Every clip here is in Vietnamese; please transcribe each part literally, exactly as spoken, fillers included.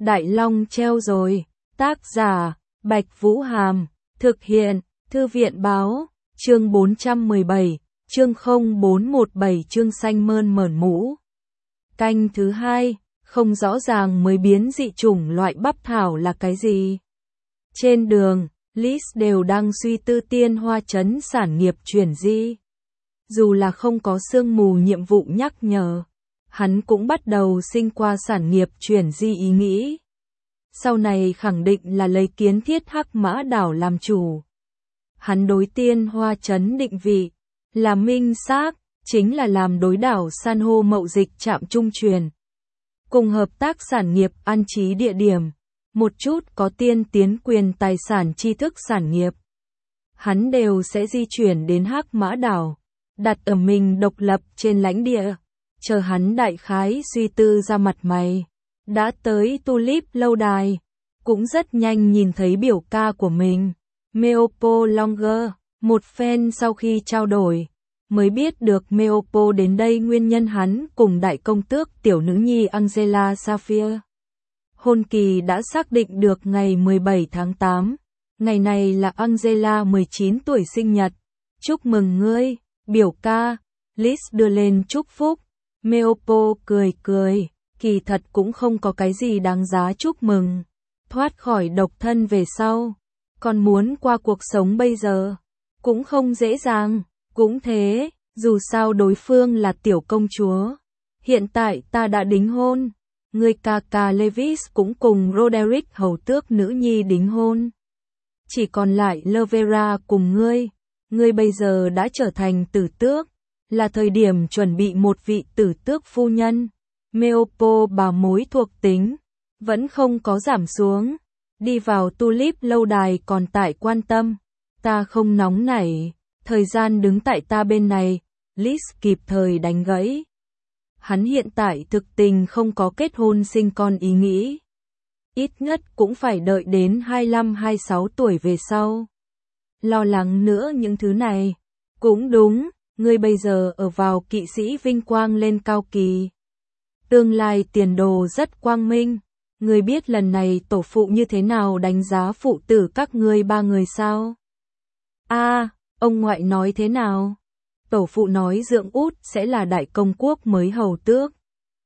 Đại Long treo rồi. Tác giả, Bạch Vũ Hàm. Thực hiện, Thư viện Báo. Chương bốn trăm mười bảy, chương không bốn một bảy chương xanh mơn mởn mũ. Canh thứ hai, không rõ ràng mới biến dị chủng loại bắp thảo là cái gì. Trên đường, Liz đều đang suy tư tiên hoa trấn sản nghiệp chuyển di. Dù là không có sương mù nhiệm vụ nhắc nhở, hắn cũng bắt đầu sinh qua sản nghiệp chuyển di ý nghĩ. Sau này khẳng định là lấy kiến thiết Hắc Mã Đảo làm chủ. Hắn đối tiên hoa trấn định vị là minh xác, chính là làm đối đảo san hô mậu dịch trạm trung truyền. Cùng hợp tác sản nghiệp an trí địa điểm, một chút có tiên tiến quyền tài sản tri thức sản nghiệp. Hắn đều sẽ di chuyển đến Hắc Mã Đảo, đặt ở mình độc lập trên lãnh địa, chờ hắn đại khái suy tư ra mặt mày. Đã tới Tulip lâu đài, cũng rất nhanh nhìn thấy biểu ca của mình, Meopo Longer, một phen sau khi trao đổi, mới biết được Meopo đến đây nguyên nhân hắn cùng đại công tước tiểu nữ nhi Angela Sapphire. Hôn kỳ đã xác định được ngày mười bảy tháng tám, ngày này là Angela mười chín tuổi sinh nhật. Chúc mừng ngươi, biểu ca, Liz đưa lên chúc phúc. Meopo cười cười, kỳ thật cũng không có cái gì đáng giá chúc mừng. Thoát khỏi độc thân về sau, còn muốn qua cuộc sống bây giờ, cũng không dễ dàng. Cũng thế, dù sao đối phương là tiểu công chúa. Hiện tại ta đã đính hôn. Người ca ca Lewis cũng cùng Roderick hầu tước nữ nhi đính hôn. Chỉ còn lại Lovera cùng ngươi. Ngươi bây giờ đã trở thành tử tước, là thời điểm chuẩn bị một vị tử tước phu nhân. Meopo bà mối thuộc tính vẫn không có giảm xuống. Đi vào Tulip lâu đài còn tại quan tâm. Ta không nóng nảy, thời gian đứng tại ta bên này. Liz kịp thời đánh gãy. Hắn hiện tại thực tình không có kết hôn sinh con ý nghĩ. Ít nhất cũng phải đợi đến hai mươi lăm hai mươi sáu tuổi về sau. Lo lắng nữa những thứ này. Cũng đúng, ngươi bây giờ ở vào kỵ sĩ vinh quang lên cao kỳ. Tương lai tiền đồ rất quang minh. Ngươi biết lần này tổ phụ như thế nào đánh giá phụ tử các ngươi ba người sao? A, à, ông ngoại nói thế nào? Tổ phụ nói Dượng út sẽ là đại công quốc mới hầu tước.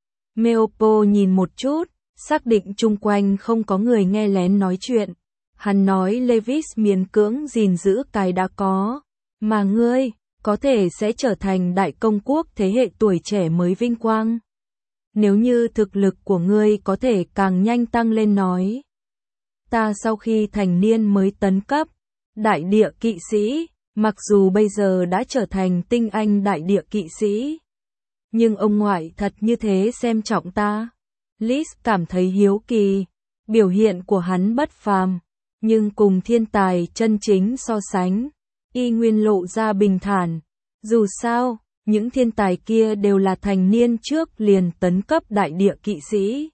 Meopo nhìn một chút, xác định chung quanh không có người nghe lén nói chuyện. Hắn nói Lewis miễn cưỡng gìn giữ cái đã có, mà ngươi có thể sẽ trở thành đại công quốc thế hệ tuổi trẻ mới vinh quang. Nếu như thực lực của ngươi có thể càng nhanh tăng lên nói. Ta sau khi thành niên mới tấn cấp đại địa kỵ sĩ, mặc dù bây giờ đã trở thành tinh anh đại địa kỵ sĩ. Nhưng ông ngoại thật như thế xem trọng ta. Liz cảm thấy hiếu kỳ, biểu hiện của hắn bất phàm, nhưng cùng thiên tài chân chính so sánh, y nguyên lộ ra bình thản. Dù sao, những thiên tài kia đều là thành niên trước liền tấn cấp đại địa kỵ sĩ.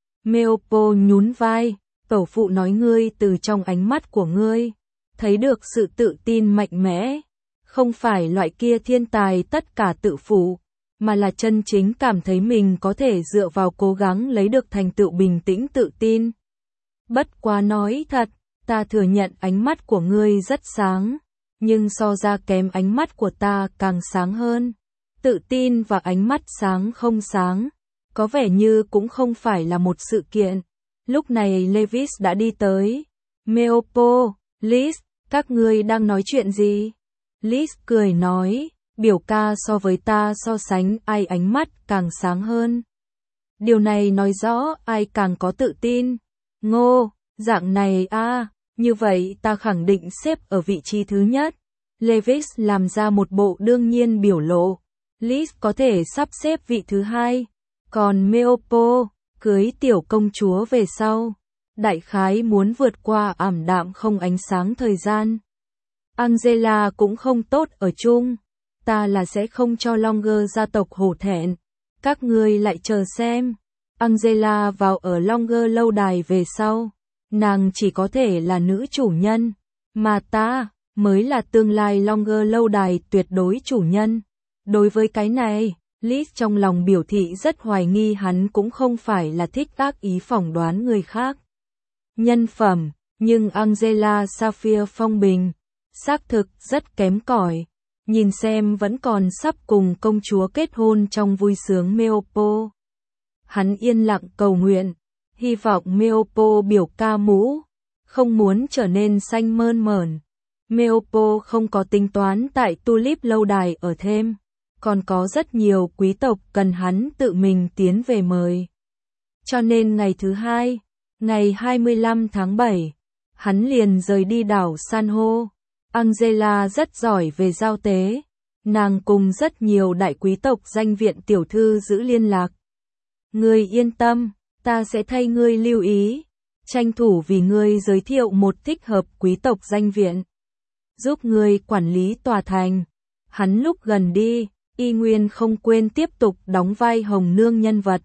Meopo nhún vai, tổ phụ nói ngươi từ trong ánh mắt của ngươi thấy được sự tự tin mạnh mẽ, không phải loại kia thiên tài tất cả tự phụ, mà là chân chính cảm thấy mình có thể dựa vào cố gắng lấy được thành tựu bình tĩnh tự tin. Bất quá nói thật, ta thừa nhận ánh mắt của ngươi rất sáng, nhưng so ra kém ánh mắt của ta càng sáng hơn. Tự tin và ánh mắt sáng không sáng, có vẻ như cũng không phải là một sự kiện. Lúc này Lewis đã đi tới. Meopo, Liz, các ngươi đang nói chuyện gì? Liz cười nói, biểu ca so với ta so sánh ai ánh mắt càng sáng hơn. Điều này nói rõ ai càng có tự tin. Ngô, dạng này a, à, như vậy ta khẳng định xếp ở vị trí thứ nhất. Lewis làm ra một bộ đương nhiên biểu lộ. Liz có thể sắp xếp vị thứ hai. Còn Meopo, cưới tiểu công chúa về sau, đại khái muốn vượt qua ảm đạm không ánh sáng thời gian. Angela cũng không tốt ở chung. Ta là sẽ không cho Longer gia tộc hổ thẹn. Các ngươi lại chờ xem. Angela vào ở Longer lâu đài về sau, nàng chỉ có thể là nữ chủ nhân, mà ta mới là tương lai Longer lâu đài tuyệt đối chủ nhân. Đối với cái này, Liz trong lòng biểu thị rất hoài nghi hắn cũng không phải là thích ác ý phỏng đoán người khác. Nhân phẩm, nhưng Angela Sapphire phong bình, xác thực rất kém cỏi. Nhìn xem vẫn còn sắp cùng công chúa kết hôn trong vui sướng Meopo. Hắn yên lặng cầu nguyện, hy vọng Meopo biểu ca mũ, không muốn trở nên xanh mơn mởn. Meopo không có tính toán tại Tulip lâu đài ở thêm, còn có rất nhiều quý tộc cần hắn tự mình tiến về mời. Cho nên ngày thứ hai, ngày hai mươi lăm tháng bảy, hắn liền rời đi đảo San hô. Angela rất giỏi về giao tế, nàng cùng rất nhiều đại quý tộc danh viện tiểu thư giữ liên lạc. Ngươi yên tâm, ta sẽ thay ngươi lưu ý, tranh thủ vì ngươi giới thiệu một thích hợp quý tộc danh viện, giúp ngươi quản lý tòa thành. Hắn lúc gần đi, y nguyên không quên tiếp tục đóng vai hồng nương nhân vật.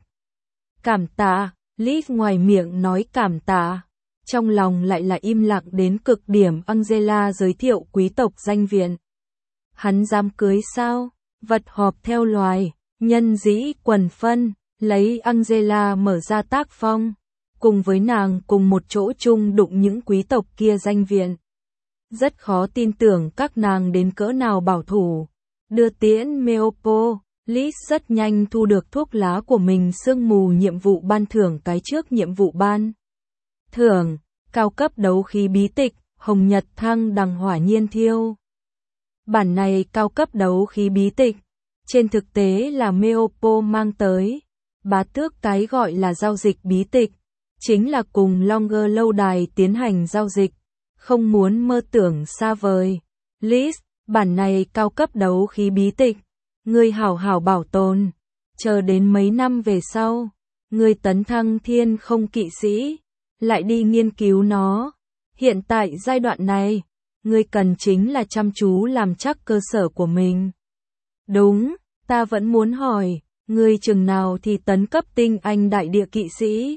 Cảm tạ, Liz ngoài miệng nói cảm tạ, trong lòng lại là im lặng đến cực điểm. Angela giới thiệu quý tộc danh viện. Hắn dám cưới sao? Vật họp theo loài, nhân dĩ quần phân, lấy Angela mở ra tác phong, cùng với nàng cùng một chỗ chung đụng những quý tộc kia danh viện. Rất khó tin tưởng các nàng đến cỡ nào bảo thủ. Đưa tiễn Meopo, Liz rất nhanh thu được thuốc lá của mình sương mù nhiệm vụ ban thưởng cái trước nhiệm vụ ban. Thưởng, cao cấp đấu khí bí tịch, hồng nhật thăng đằng hỏa nhiên thiêu. Bản này cao cấp đấu khí bí tịch, trên thực tế là Meopo mang tới. Bá tước cái gọi là giao dịch bí tịch, chính là cùng Longer lâu đài tiến hành giao dịch, không muốn mơ tưởng xa vời. Liz, bản này cao cấp đấu khí bí tịch, ngươi hảo hảo bảo tồn, chờ đến mấy năm về sau, ngươi tấn thăng thiên không kỵ sĩ, lại đi nghiên cứu nó. Hiện tại giai đoạn này, ngươi cần chính là chăm chú làm chắc cơ sở của mình. Đúng, ta vẫn muốn hỏi, ngươi chừng nào thì tấn cấp tinh anh đại địa kỵ sĩ?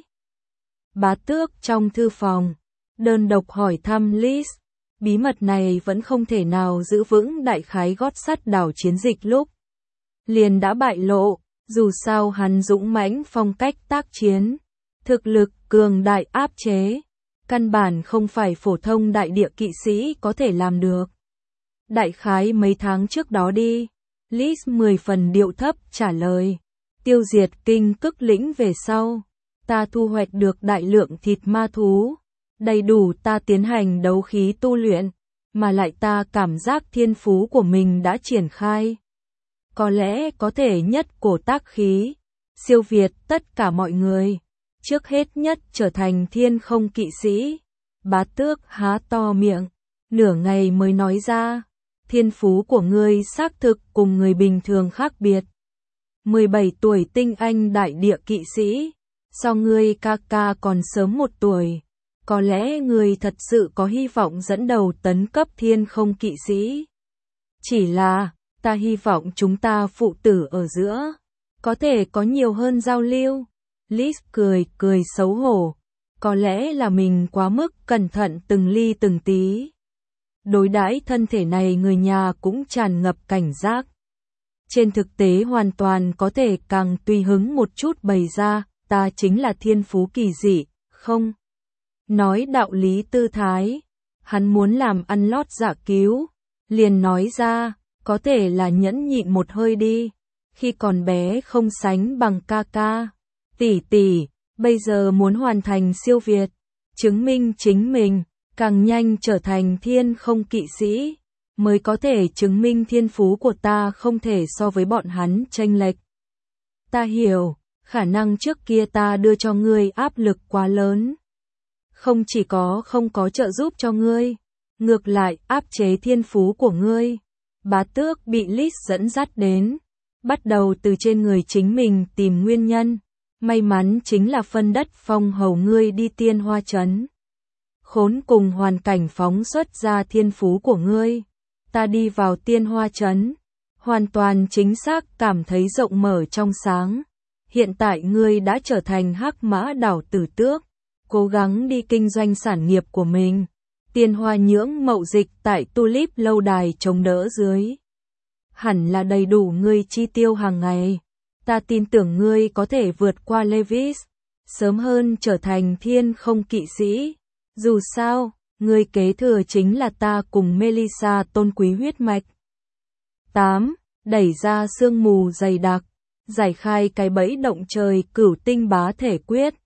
Bá tước trong thư phòng, đơn độc hỏi thăm Liz. Bí mật này vẫn không thể nào giữ vững, đại khái gót sắt đảo chiến dịch lúc liền đã bại lộ, dù sao hắn dũng mãnh phong cách tác chiến, thực lực cường đại áp chế, căn bản không phải phổ thông đại địa kỵ sĩ có thể làm được. Đại khái mấy tháng trước đó đi, Liz mười phần điệu thấp trả lời, tiêu diệt kinh cức lĩnh về sau, ta thu hoạch được đại lượng thịt ma thú, đầy đủ ta tiến hành đấu khí tu luyện, mà lại ta cảm giác thiên phú của mình đã triển khai. Có lẽ có thể nhất cổ tác khí, siêu việt tất cả mọi người, trước hết nhất trở thành thiên không kỵ sĩ. Bá tước há to miệng, nửa ngày mới nói ra, thiên phú của ngươi xác thực cùng người bình thường khác biệt. mười bảy tuổi tinh anh đại địa kỵ sĩ, so ngươi ca ca còn sớm một tuổi. Có lẽ người thật sự có hy vọng dẫn đầu tấn cấp thiên không kỵ sĩ. Chỉ là, ta hy vọng chúng ta phụ tử ở giữa, có thể có nhiều hơn giao lưu. Liz cười cười xấu hổ, có lẽ là mình quá mức cẩn thận từng ly từng tí. Đối đãi thân thể này người nhà cũng tràn ngập cảnh giác. Trên thực tế hoàn toàn có thể càng tùy hứng một chút bày ra, ta chính là thiên phú kỳ dị, không? Nói đạo lý tư thái, hắn muốn làm ăn lót giả cứu, liền nói ra, có thể là nhẫn nhịn một hơi đi, khi còn bé không sánh bằng ca ca, tỷ tỷ, bây giờ muốn hoàn thành siêu việt, chứng minh chính mình, càng nhanh trở thành thiên không kỵ sĩ, mới có thể chứng minh thiên phú của ta không thể so với bọn hắn chênh lệch. Ta hiểu, khả năng trước kia ta đưa cho ngươi áp lực quá lớn. Không chỉ có không có trợ giúp cho ngươi, ngược lại áp chế thiên phú của ngươi. Bá tước bị Liz dẫn dắt đến, bắt đầu từ trên người chính mình tìm nguyên nhân. May mắn chính là phân đất phong hầu ngươi đi tiên hoa trấn. Khốn cùng hoàn cảnh phóng xuất ra thiên phú của ngươi. Ta đi vào tiên hoa trấn, hoàn toàn chính xác cảm thấy rộng mở trong sáng. Hiện tại ngươi đã trở thành hắc mã đảo tử tước, cố gắng đi kinh doanh sản nghiệp của mình. Tiên hoa nhưỡng mậu dịch tại Tulip lâu đài chống đỡ dưới. Hẳn là đầy đủ ngươi chi tiêu hàng ngày. Ta tin tưởng ngươi có thể vượt qua Levis, sớm hơn trở thành thiên không kỵ sĩ. Dù sao, ngươi kế thừa chính là ta cùng Melissa tôn quý huyết mạch. tám. Đẩy ra sương mù dày đặc, giải khai cái bẫy động trời cửu tinh bá thể quyết.